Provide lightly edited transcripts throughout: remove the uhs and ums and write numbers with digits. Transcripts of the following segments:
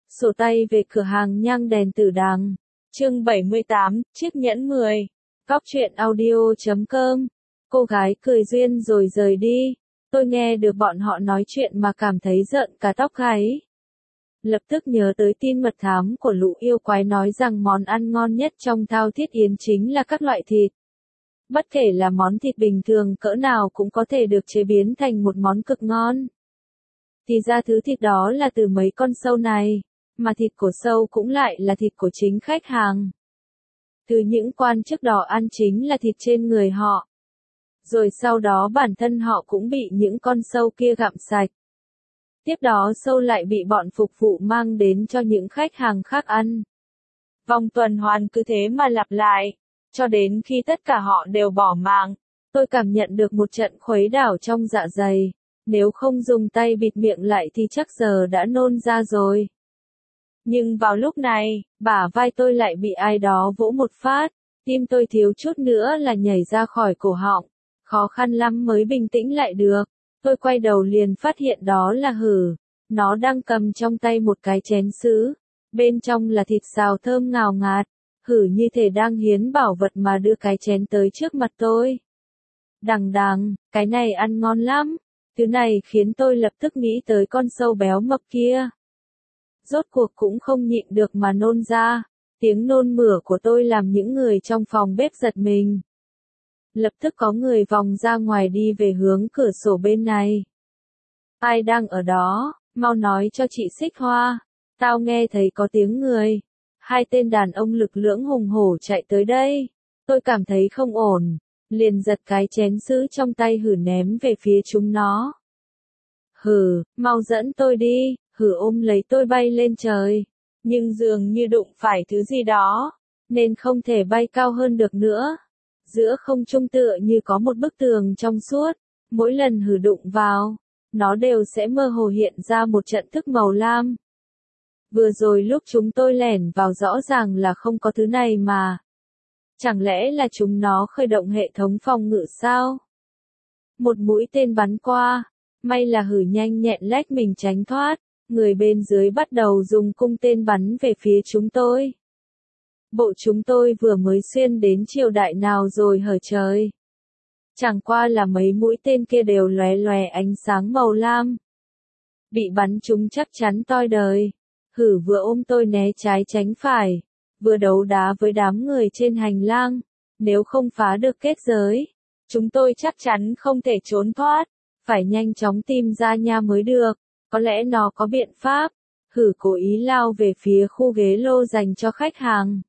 Sổ tay về cửa hàng nhang đèn tử đằng. Chương 78, chiếc nhẫn 10. Góc truyện audio.com. Cô gái cười duyên rồi rời đi. Tôi nghe được bọn họ nói chuyện mà cảm thấy rợn cả tóc gáy. Lập tức nhớ tới tin mật thám của lũ yêu quái nói rằng món ăn ngon nhất trong Thao Thiết Yến chính là các loại thịt. Bất kể là món thịt bình thường cỡ nào cũng có thể được chế biến thành một món cực ngon. Thì ra thứ thịt đó là từ mấy con sâu này, mà thịt của sâu cũng lại là thịt của chính khách hàng. Từ những quan chức đó ăn chính là thịt trên người họ. Rồi sau đó bản thân họ cũng bị những con sâu kia gặm sạch. Tiếp đó sâu lại bị bọn phục vụ mang đến cho những khách hàng khác ăn. Vòng tuần hoàn cứ thế mà lặp lại, cho đến khi tất cả họ đều bỏ mạng. Tôi cảm nhận được một trận khuấy đảo trong dạ dày, nếu không dùng tay bịt miệng lại thì chắc giờ đã nôn ra rồi. Nhưng vào lúc này, bả vai tôi lại bị ai đó vỗ một phát, tim tôi thiếu chút nữa là nhảy ra khỏi cổ họng, khó khăn lắm mới bình tĩnh lại được. Tôi quay đầu liền phát hiện đó là Hử, nó đang cầm trong tay một cái chén sứ, bên trong là thịt xào thơm ngào ngạt, Hử như thể đang hiến bảo vật mà đưa cái chén tới trước mặt tôi. Đằng đằng, cái này ăn ngon lắm, thứ này khiến tôi lập tức nghĩ tới con sâu béo mập kia. Rốt cuộc cũng không nhịn được mà nôn ra, tiếng nôn mửa của tôi làm những người trong phòng bếp giật mình. Lập tức có người vòng ra ngoài đi về hướng cửa sổ bên này. Ai đang ở đó, mau nói cho chị Xích Hoa, tao nghe thấy có tiếng người. Hai tên đàn ông lực lưỡng hùng hổ chạy tới đây, tôi cảm thấy không ổn, liền giật cái chén sứ trong tay Hử ném về phía chúng nó. Hử, mau dẫn tôi đi, Hử ôm lấy tôi bay lên trời, nhưng dường như đụng phải thứ gì đó, nên không thể bay cao hơn được nữa. Giữa không trung tựa như có một bức tường trong suốt, mỗi lần Hử đụng vào, nó đều sẽ mơ hồ hiện ra một trận thức màu lam. Vừa rồi lúc chúng tôi lẻn vào rõ ràng là không có thứ này mà. Chẳng lẽ là chúng nó khởi động hệ thống phòng ngự sao? Một mũi tên bắn qua, may là Hử nhanh nhẹn lách mình tránh thoát, người bên dưới bắt đầu dùng cung tên bắn về phía chúng tôi. Bộ chúng tôi vừa mới xuyên đến triều đại nào rồi hở trời. Chẳng qua là mấy mũi tên kia đều lóe lóe ánh sáng màu lam. Bị bắn chúng chắc chắn toi đời. Hử vừa ôm tôi né trái tránh phải, vừa đấu đá với đám người trên hành lang. Nếu không phá được kết giới, chúng tôi chắc chắn không thể trốn thoát, phải nhanh chóng tìm ra nha mới được, có lẽ nó có biện pháp. Hử cố ý lao về phía khu ghế lô dành cho khách hàng.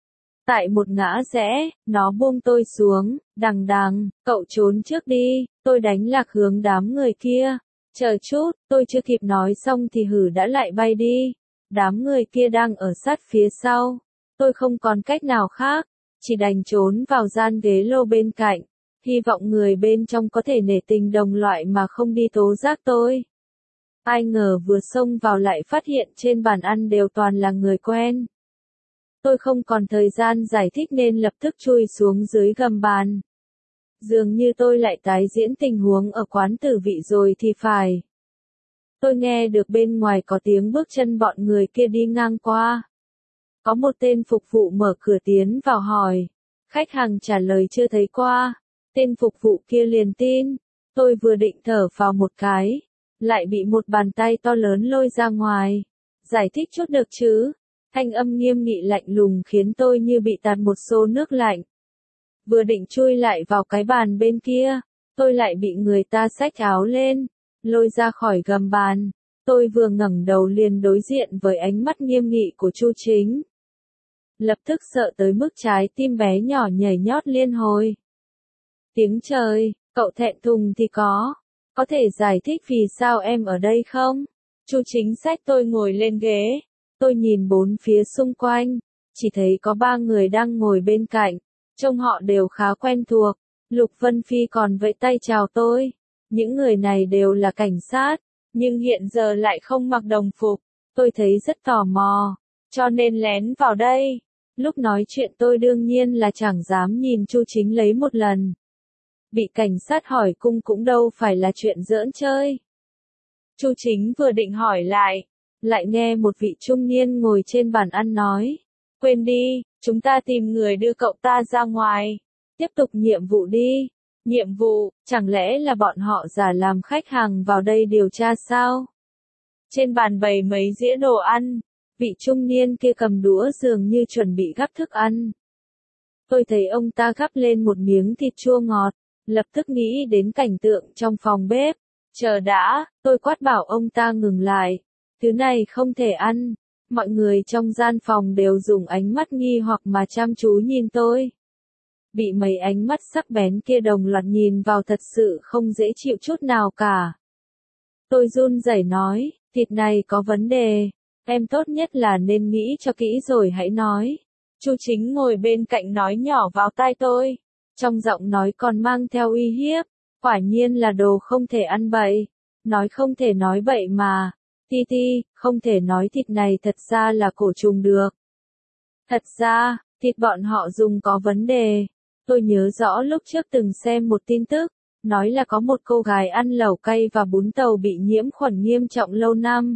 Tại một ngã rẽ, nó buông tôi xuống, đằng đằng, cậu trốn trước đi, tôi đánh lạc hướng đám người kia. Chờ chút, tôi chưa kịp nói xong thì Hử đã lại bay đi. Đám người kia đang ở sát phía sau. Tôi không còn cách nào khác, chỉ đành trốn vào gian ghế lô bên cạnh. Hy vọng người bên trong có thể nể tình đồng loại mà không đi tố giác tôi. Ai ngờ vừa xông vào lại phát hiện trên bàn ăn đều toàn là người quen. Tôi không còn thời gian giải thích nên lập tức chui xuống dưới gầm bàn. Dường như tôi lại tái diễn tình huống ở quán tử vị rồi thì phải. Tôi nghe được bên ngoài có tiếng bước chân bọn người kia đi ngang qua. Có một tên phục vụ mở cửa tiến vào hỏi. Khách hàng trả lời chưa thấy qua. Tên phục vụ kia liền tin. Tôi vừa định thở vào một cái, lại bị một bàn tay to lớn lôi ra ngoài. Giải thích chút được chứ? Thanh âm nghiêm nghị lạnh lùng khiến tôi như bị tạt một xô nước lạnh. Vừa định chui lại vào cái bàn bên kia, tôi lại bị người ta xách áo lên, lôi ra khỏi gầm bàn. Tôi vừa ngẩng đầu liền đối diện với ánh mắt nghiêm nghị của Chu Chính. Lập tức sợ tới mức trái tim bé nhỏ nhảy nhót liên hồi. Tiếng trời, cậu thẹn thùng thì có thể giải thích vì sao em ở đây không? Chu Chính xách tôi ngồi lên ghế. Tôi nhìn bốn phía xung quanh, chỉ thấy có 3 người đang ngồi bên cạnh, trông họ đều khá quen thuộc. Lục Vân Phi còn vẫy tay chào tôi. Những người này đều là cảnh sát, nhưng hiện giờ lại không mặc đồng phục. Tôi thấy rất tò mò, cho nên lén vào đây. Lúc nói chuyện tôi đương nhiên là chẳng dám nhìn Chu Chính lấy một lần. Bị cảnh sát hỏi cung cũng đâu phải là chuyện giỡn chơi. Chu Chính vừa định hỏi lại, lại nghe một vị trung niên ngồi trên bàn ăn nói. Quên đi, chúng ta tìm người đưa cậu ta ra ngoài. Tiếp tục nhiệm vụ đi. Nhiệm vụ, chẳng lẽ là bọn họ giả làm khách hàng vào đây điều tra sao? Trên bàn bày mấy dĩa đồ ăn, vị trung niên kia cầm đũa dường như chuẩn bị gắp thức ăn. Tôi thấy ông ta gắp lên một miếng thịt chua ngọt, lập tức nghĩ đến cảnh tượng trong phòng bếp. Chờ đã, tôi quát bảo ông ta ngừng lại. Thứ này không thể ăn. Mọi người trong gian phòng đều dùng ánh mắt nghi hoặc mà chăm chú nhìn tôi. Bị mấy ánh mắt sắc bén kia đồng loạt nhìn vào thật sự không dễ chịu chút nào cả. Tôi run rẩy nói, thịt này có vấn đề, em tốt nhất là nên nghĩ cho kỹ rồi hãy nói. Chu Chính ngồi bên cạnh nói nhỏ vào tai tôi, trong giọng nói còn mang theo uy hiếp, quả nhiên là đồ không thể ăn bậy, nói không thể nói bậy mà, Ti, không thể nói thịt này thật ra là cổ trùng được. Thật ra, thịt bọn họ dùng có vấn đề, tôi nhớ rõ lúc trước từng xem một tin tức, nói là có một cô gái ăn lẩu cay và bún tàu bị nhiễm khuẩn nghiêm trọng lâu năm.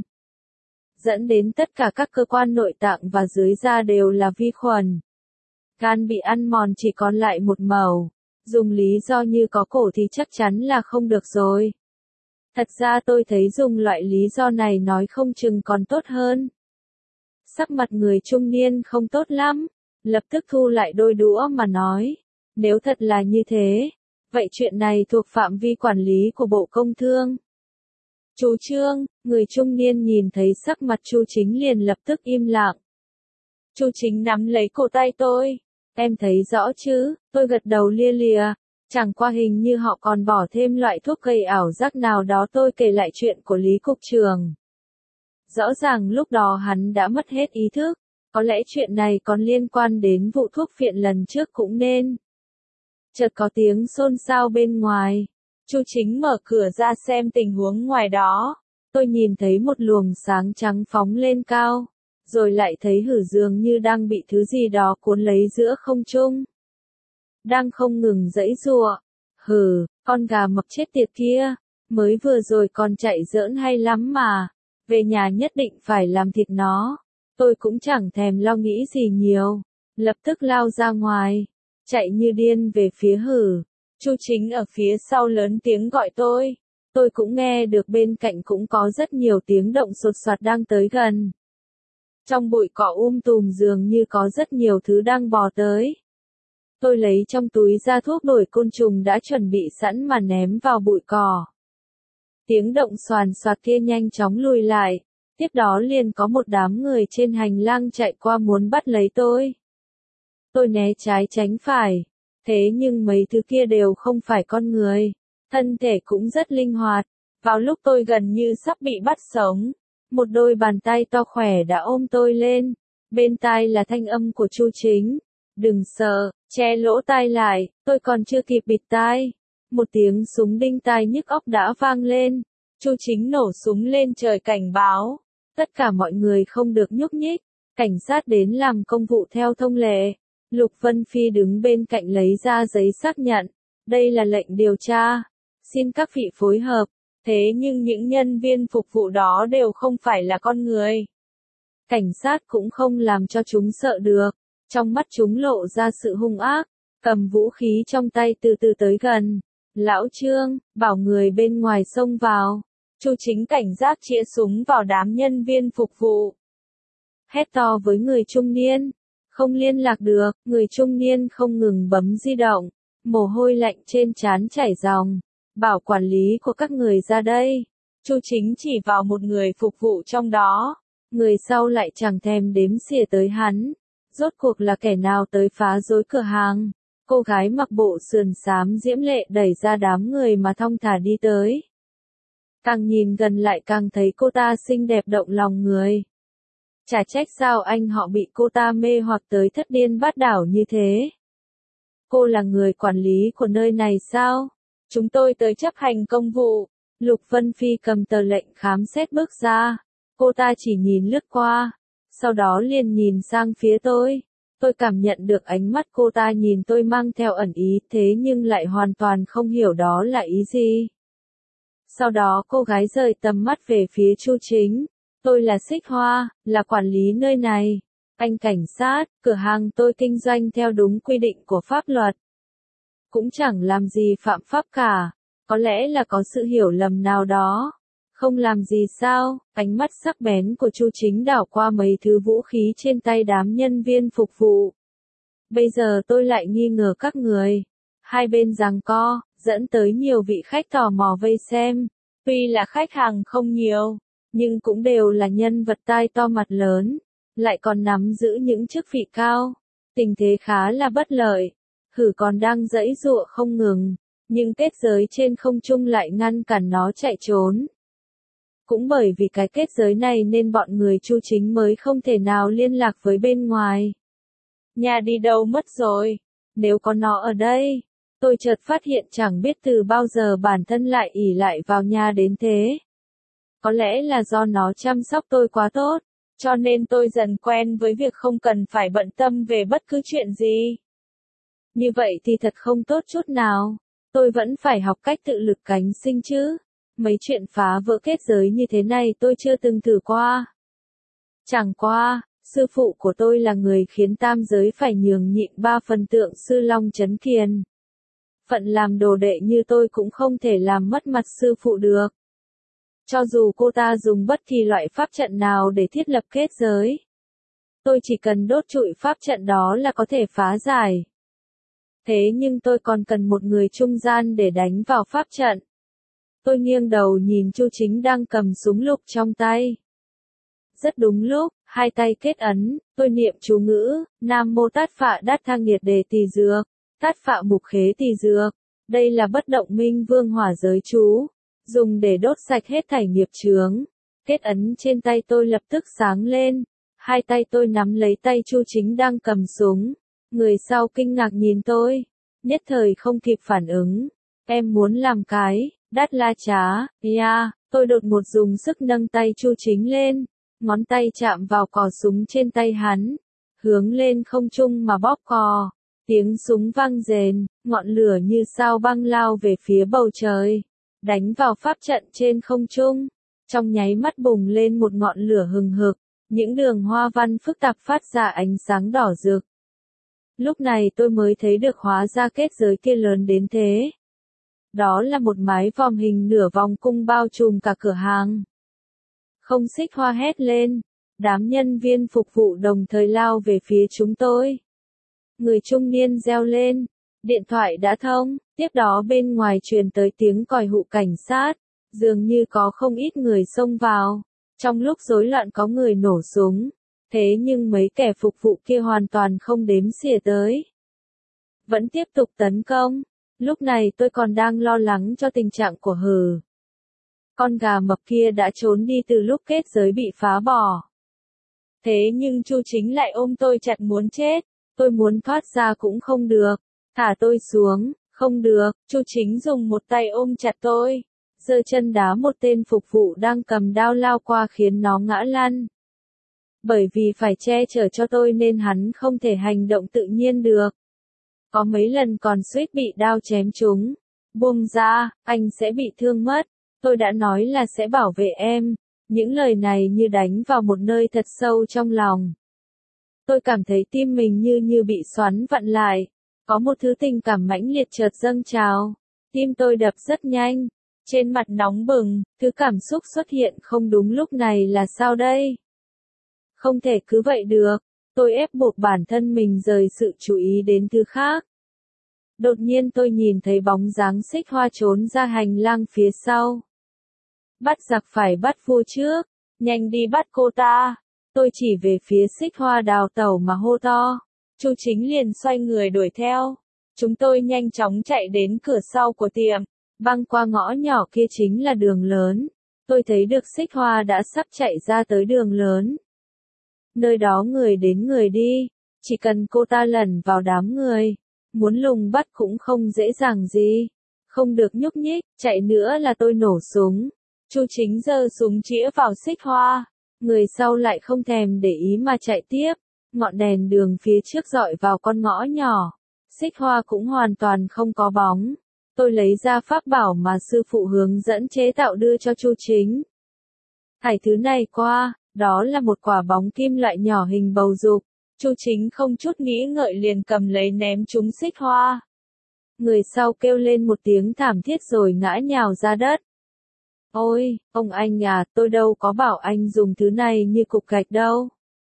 Dẫn đến tất cả các cơ quan nội tạng và dưới da đều là vi khuẩn. Gan bị ăn mòn chỉ còn lại một màu, dùng lý do như có cổ thì chắc chắn là không được rồi. Thật ra tôi thấy dùng loại lý do này nói không chừng còn tốt hơn. Sắc mặt người trung niên không tốt lắm, lập tức thu lại đôi đũa mà nói, nếu thật là như thế, vậy chuyện này thuộc phạm vi quản lý của Bộ Công Thương. Chú Trương, người trung niên nhìn thấy sắc mặt Chu Chính liền lập tức im lặng. Chu Chính nắm lấy cổ tay tôi, em thấy rõ chứ, tôi gật đầu lia lịa, chẳng qua hình như họ còn bỏ thêm loại thuốc gây ảo giác nào đó. Tôi kể lại chuyện của Lý Cục trưởng. Rõ ràng lúc đó hắn đã mất hết ý thức, có lẽ chuyện này còn liên quan đến vụ thuốc phiện lần trước cũng nên. Chợt có tiếng xôn xao bên ngoài. Chu Chính mở cửa ra xem tình huống ngoài đó. Tôi nhìn thấy một luồng sáng trắng phóng lên cao, rồi lại thấy hử dường như đang bị thứ gì đó cuốn lấy giữa không trung. Đang không ngừng giãy giụa. Hừ, con gà mập chết tiệt kia, mới vừa rồi còn chạy giỡn hay lắm mà. Về nhà nhất định phải làm thịt nó. Tôi cũng chẳng thèm lo nghĩ gì nhiều, lập tức lao ra ngoài, chạy như điên về phía hử. Chu Chính ở phía sau lớn tiếng gọi tôi cũng nghe được bên cạnh cũng có rất nhiều tiếng động sột soạt đang tới gần. Trong bụi cỏ tùm dường như có rất nhiều thứ đang bò tới. Tôi lấy trong túi ra thuốc đuổi côn trùng đã chuẩn bị sẵn mà ném vào bụi cỏ. Tiếng động xoàn xoạc kia nhanh chóng lùi lại, tiếp đó liền có một đám người trên hành lang chạy qua muốn bắt lấy tôi. Tôi né trái tránh phải, thế nhưng mấy thứ kia đều không phải con người, thân thể cũng rất linh hoạt. Vào lúc tôi gần như sắp bị bắt sống, một đôi bàn tay to khỏe đã ôm tôi lên, bên tai là thanh âm của Chu Chính. Đừng sợ, che lỗ tai lại, tôi còn chưa kịp bịt tai. Một tiếng súng đinh tai nhức óc đã vang lên. Chu Chính nổ súng lên trời cảnh báo. Tất cả mọi người không được nhúc nhích. Cảnh sát đến làm công vụ theo thông lệ. Lục Vân Phi đứng bên cạnh lấy ra giấy xác nhận. Đây là lệnh điều tra. Xin các vị phối hợp. Thế nhưng những nhân viên phục vụ đó đều không phải là con người. Cảnh sát cũng không làm cho chúng sợ được. Trong mắt chúng lộ ra sự hung ác. Cầm vũ khí trong tay từ từ tới gần. Lão Trương, bảo người bên ngoài xông vào. Chu Chính cảnh giác chĩa súng vào đám nhân viên phục vụ. Hét to với người trung niên. Không liên lạc được, người trung niên không ngừng bấm di động. Mồ hôi lạnh trên trán chảy ròng. Bảo quản lý của các người ra đây. Chu Chính chỉ vào một người phục vụ trong đó. Người sau lại chẳng thèm đếm xỉa tới hắn. Rốt cuộc là kẻ nào tới phá rối cửa hàng. Cô gái mặc bộ sườn xám diễm lệ đẩy ra đám người mà thong thả đi tới. Càng nhìn gần lại càng thấy cô ta xinh đẹp động lòng người. Chả trách sao anh họ bị cô ta mê hoặc tới thất điên bát đảo như thế. Cô là người quản lý của nơi này sao? Chúng tôi tới chấp hành công vụ. Lục Vân Phi cầm tờ lệnh khám xét bước ra. Cô ta chỉ nhìn lướt qua. Sau đó liền nhìn sang phía tôi. Tôi cảm nhận được ánh mắt cô ta nhìn tôi mang theo ẩn ý thế nhưng lại hoàn toàn không hiểu đó là ý gì. Sau đó cô gái rời tầm mắt về phía Chu Chính. Tôi là Xích Hoa, là quản lý nơi này. Anh cảnh sát, cửa hàng tôi kinh doanh theo đúng quy định của pháp luật. Cũng chẳng làm gì phạm pháp cả. Có lẽ là có sự hiểu lầm nào đó. Không làm gì sao, ánh mắt sắc bén của Chu Chính đảo qua mấy thứ vũ khí trên tay đám nhân viên phục vụ. Bây giờ tôi lại nghi ngờ các người. Hai bên giằng co, dẫn tới nhiều vị khách tò mò vây xem. Tuy là khách hàng không nhiều, nhưng cũng đều là nhân vật tai to mặt lớn, lại còn nắm giữ những chức vị cao. Tình thế khá là bất lợi. Hử còn đang giãy giụa không ngừng, nhưng kết giới trên không trung lại ngăn cản nó chạy trốn. Cũng bởi vì cái kết giới này nên bọn người Chu Chính mới không thể nào liên lạc với bên ngoài. Nhà đi đâu mất rồi? Nếu có nó ở đây, tôi chợt phát hiện chẳng biết từ bao giờ bản thân lại ỷ lại vào nhà đến thế. Có lẽ là do nó chăm sóc tôi quá tốt, cho nên tôi dần quen với việc không cần phải bận tâm về bất cứ chuyện gì. Như vậy thì thật không tốt chút nào. Tôi vẫn phải học cách tự lực cánh sinh chứ. Mấy chuyện phá vỡ kết giới như thế này tôi chưa từng thử qua. Chẳng qua, sư phụ của tôi là người khiến tam giới phải nhường nhịn 3 phần tượng sư Long Chấn Kiền. Phận làm đồ đệ như tôi cũng không thể làm mất mặt sư phụ được. Cho dù cô ta dùng bất kỳ loại pháp trận nào để thiết lập kết giới, tôi chỉ cần đốt trụi pháp trận đó là có thể phá giải. Thế nhưng tôi còn cần một người trung gian để đánh vào pháp trận. Tôi nghiêng đầu nhìn Chu Chính đang cầm súng lục trong tay. Rất đúng lúc, hai tay kết ấn, tôi niệm chú ngữ, Nam Mô Tát Phạ Đát Tha Nghiệt Đề Tỳ Dược, Tát Phạ Mục Khế Tỳ Dược. Đây là bất động minh vương hỏa giới chú, dùng để đốt sạch hết thảy nghiệp chướng. Kết ấn trên tay tôi lập tức sáng lên, hai tay tôi nắm lấy tay Chu Chính đang cầm súng. Người sau kinh ngạc nhìn tôi, nhất thời không kịp phản ứng. Em muốn làm cái, Đát La Trá, tôi đột ngột dùng sức nâng tay Chu Chính lên, ngón tay chạm vào cò súng trên tay hắn, hướng lên không trung mà bóp cò. Tiếng súng vang rền, ngọn lửa như sao băng lao về phía bầu trời, đánh vào pháp trận trên không trung. Trong nháy mắt bùng lên một ngọn lửa hừng hực, những đường hoa văn phức tạp phát ra ánh sáng đỏ rực. Lúc này tôi mới thấy được hóa ra kết giới kia lớn đến thế. Đó là một mái vòm hình nửa vòng cung bao trùm cả cửa hàng. Không, Xích Hoa hét lên. Đám nhân viên phục vụ đồng thời lao về phía chúng tôi. Người trung niên reo lên. Điện thoại đã thông. Tiếp đó bên ngoài truyền tới tiếng còi hụ cảnh sát. Dường như có không ít người xông vào. Trong lúc rối loạn có người nổ súng. Thế nhưng mấy kẻ phục vụ kia hoàn toàn không đếm xỉa tới. Vẫn tiếp tục tấn công. Lúc này tôi còn đang lo lắng cho tình trạng của Hừ. Con gà mập kia đã trốn đi từ lúc kết giới bị phá bỏ. Thế nhưng Chu Chính lại ôm tôi chặt muốn chết. Tôi muốn thoát ra cũng không được. Thả tôi xuống, không được. Chu Chính dùng một tay ôm chặt tôi, giơ chân đá một tên phục vụ đang cầm đao lao qua khiến nó ngã lăn. Bởi vì phải che chở cho tôi nên hắn không thể hành động tự nhiên được. Có mấy lần còn suýt bị đao chém trúng. Buông ra, anh sẽ bị thương mất. Tôi đã nói là sẽ bảo vệ em. Những lời này như đánh vào một nơi thật sâu trong lòng. Tôi cảm thấy tim mình như bị xoắn vặn lại. Có một thứ tình cảm mãnh liệt chợt dâng trào. Tim tôi đập rất nhanh. Trên mặt nóng bừng, thứ cảm xúc xuất hiện không đúng lúc này là sao đây? Không thể cứ vậy được. Tôi ép buộc bản thân mình rời sự chú ý đến thứ khác. Đột nhiên tôi nhìn thấy bóng dáng Xích Hoa trốn ra hành lang phía sau. Bắt giặc phải bắt vua trước, nhanh đi bắt cô ta. Tôi chỉ về phía Xích Hoa đào tẩu mà hô to. Chu Chính liền xoay người đuổi theo. Chúng tôi nhanh chóng chạy đến cửa sau của tiệm, băng qua ngõ nhỏ kia chính là đường lớn. Tôi thấy được Xích Hoa đã sắp chạy ra tới đường lớn. Nơi đó người đến người đi, chỉ cần cô ta lẩn vào đám người, muốn lùng bắt cũng không dễ dàng gì. Không được nhúc nhích, chạy nữa là tôi nổ súng. Chu Chính giơ súng chĩa vào Xích Hoa, người sau lại không thèm để ý mà chạy tiếp. Ngọn đèn đường phía trước dọi vào con ngõ nhỏ, Xích Hoa cũng hoàn toàn không có bóng. Tôi lấy ra pháp bảo mà sư phụ hướng dẫn chế tạo đưa cho Chu Chính. Thải thứ này qua, đó là một quả bóng kim loại nhỏ hình bầu dục. Chu Chính không chút nghĩ ngợi liền cầm lấy ném trúng Xích Hoa. Người sau kêu lên một tiếng thảm thiết rồi ngã nhào ra đất. Ôi, ông anh à, tôi đâu có bảo anh dùng thứ này như cục gạch đâu.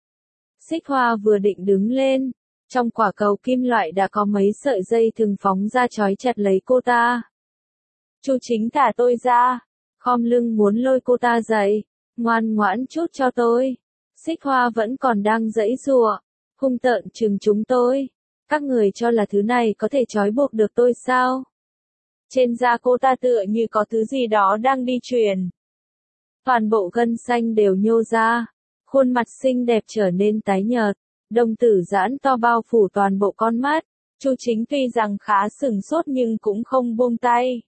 Xích Hoa vừa định đứng lên, trong quả cầu kim loại đã có mấy sợi dây thừng phóng ra trói chặt lấy cô ta. Chu Chính thả tôi ra, khom lưng muốn lôi cô ta dậy, ngoan ngoãn chút cho tôi. Xích Hoa vẫn còn đang giãy giụa, hung tợn trừng chúng tôi. Các người cho là thứ này có thể trói buộc được tôi sao? Trên da cô ta tựa như có thứ gì đó đang đi truyền. Toàn bộ gân xanh đều nhô ra, khuôn mặt xinh đẹp trở nên tái nhợt, đồng tử giãn to bao phủ toàn bộ con mắt. Chu Chính tuy rằng khá sửng sốt nhưng cũng không buông tay.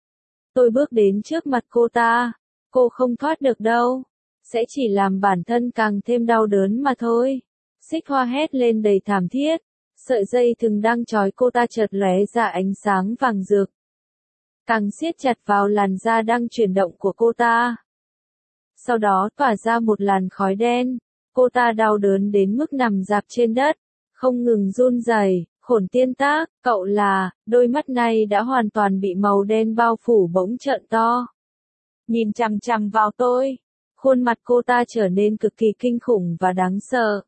Tôi bước đến trước mặt cô ta, cô không thoát được đâu, sẽ chỉ làm bản thân càng thêm đau đớn mà thôi. Xích Hoa hét lên đầy thảm thiết, sợi dây thừng đang trói cô ta chợt lóe ra ánh sáng vàng rực, càng siết chặt vào làn da đang chuyển động của cô ta. Sau đó tỏa ra một làn khói đen, cô ta đau đớn đến mức nằm rạp trên đất, không ngừng run rẩy. Khổn tiên tác, cậu là, đôi mắt này đã hoàn toàn bị màu đen bao phủ bỗng trợn to. Nhìn chằm chằm vào tôi, khuôn mặt cô ta trở nên cực kỳ kinh khủng và đáng sợ.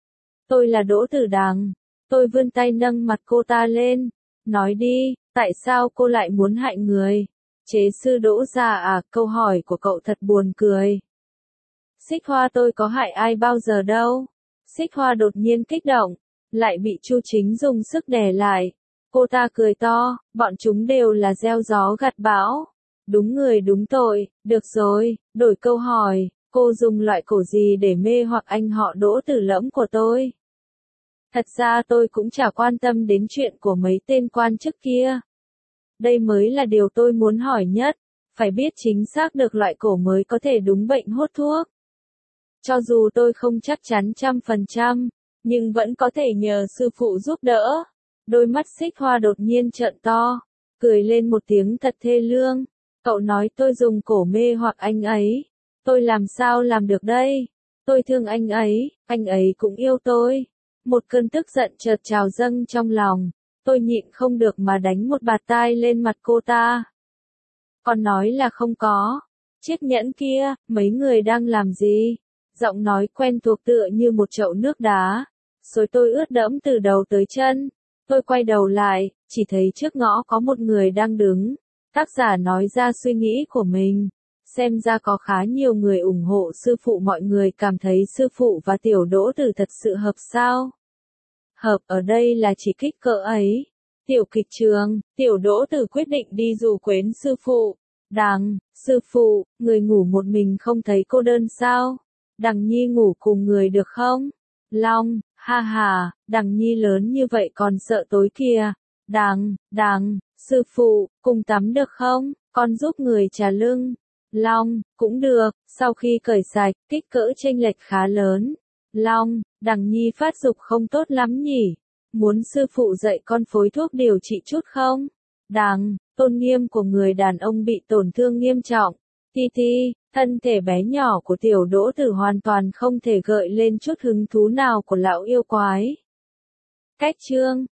Tôi là Đỗ Tử Đằng, tôi vươn tay nâng mặt cô ta lên, nói đi, tại sao cô lại muốn hại người? Chế sư Đỗ gia à, câu hỏi của cậu thật buồn cười. Xích Hoa tôi có hại ai bao giờ đâu. Xích Hoa đột nhiên kích động, lại bị Chu Chính dùng sức đè lại. Cô ta cười to, bọn chúng đều là gieo gió gặt bão. Đúng người đúng tội, được rồi, đổi câu hỏi, cô dùng loại cổ gì để mê hoặc anh họ Đỗ Tử Lẫm của tôi? Thật ra tôi cũng chả quan tâm đến chuyện của mấy tên quan chức kia. Đây mới là điều tôi muốn hỏi nhất, phải biết chính xác được loại cổ mới có thể đúng bệnh hốt thuốc. Cho dù tôi không chắc chắn 100%, nhưng vẫn có thể nhờ sư phụ giúp đỡ. Đôi mắt Xích Hoa đột nhiên trợn to, cười lên một tiếng thật thê lương. Cậu nói tôi dùng cổ mê hoặc anh ấy. Tôi làm sao làm được đây? Tôi thương anh ấy cũng yêu tôi. Một cơn tức giận chợt trào dâng trong lòng. Tôi nhịn không được mà đánh một bạt tai lên mặt cô ta. Còn nói là không có. Chiếc nhẫn kia, mấy người đang làm gì? Giọng nói quen thuộc tựa như một chậu nước đá. Xối tôi ướt đẫm từ đầu tới chân. Tôi quay đầu lại, chỉ thấy trước ngõ có một người đang đứng. Tác giả nói ra suy nghĩ của mình. Xem ra có khá nhiều người ủng hộ sư phụ, mọi người cảm thấy sư phụ và tiểu Đỗ Tử thật sự hợp sao? Hợp ở đây là chỉ kích cỡ ấy. Tiểu kịch trường, tiểu Đỗ Tử quyết định đi dụ quến sư phụ. Đằng, sư phụ, người ngủ một mình không thấy cô đơn sao? Đằng Nhi ngủ cùng người được không? Long, ha ha, Đằng Nhi lớn như vậy còn sợ tối kìa. Đằng, sư phụ, cùng tắm được không? Con giúp người trà lưng. Long, cũng được, sau khi cởi sạch, kích cỡ chênh lệch khá lớn. Long, Đằng Nhi phát dục không tốt lắm nhỉ? Muốn sư phụ dạy con phối thuốc điều trị chút không? Đằng, tôn nghiêm của người đàn ông bị tổn thương nghiêm trọng. Ti, thân thể bé nhỏ của tiểu Đỗ Tử hoàn toàn không thể gợi lên chút hứng thú nào của lão yêu quái. Cách chương